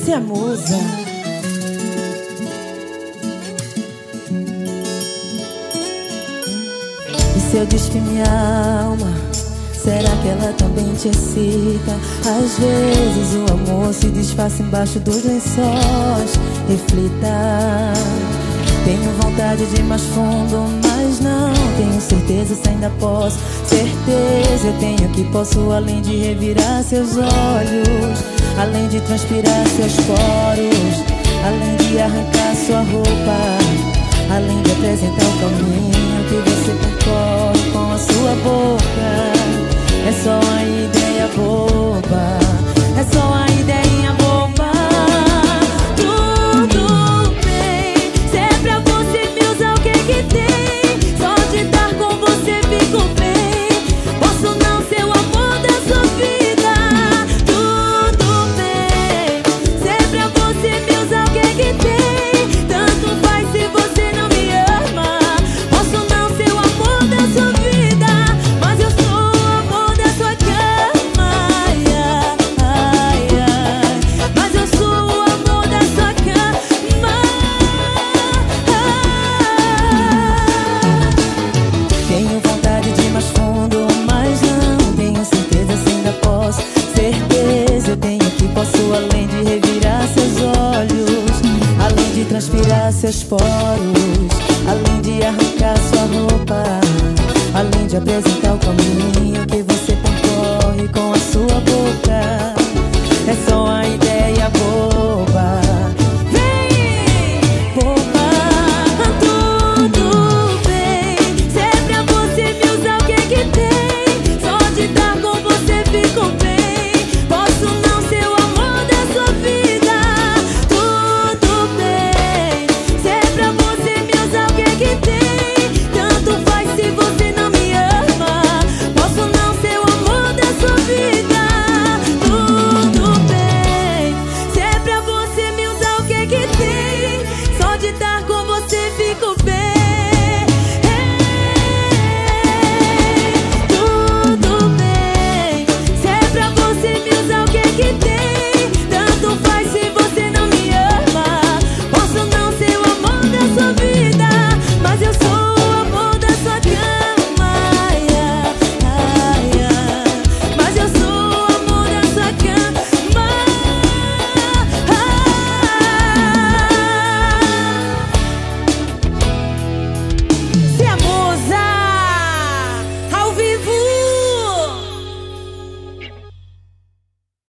Você é musa. E se eu despir minha alma, será que ela também te excita? Às vezes o amor se disfarça embaixo dos lençóis. Reflita. Tenho vontade de ir mais fundo, mas não tenho certeza se ainda posso. Certeza eu tenho que posso, além de revirar seus olhos, além de transpirar seus poros, além de arrancar sua roupa, além de apresentar o caminho que você percorre com a sua boca. É só uma ideia boba, é só uma ideinha boba. Tudo bem, se é pra você me usar, o que que tem? Só de estar com você fico bem. Posso não ser o amor da sua vida. Tudo bem, se é pra você me usar, o que que tem? Tanto faz se você não me ama. Posso não ser o amor da sua vida, mas eu sou o amor da sua cama. Ai, ai, ai. Mas eu sou o amor da sua cama. Tenho vontade de ir mais fundo, mas não tenho certeza se ainda posso. Certeza eu tenho que posso, além de revirar seus olhos, além de transpirar seus poros, além de arrancar sua roupa, além de apresentar o caminho que você percorre com a sua boca. É só uma ideia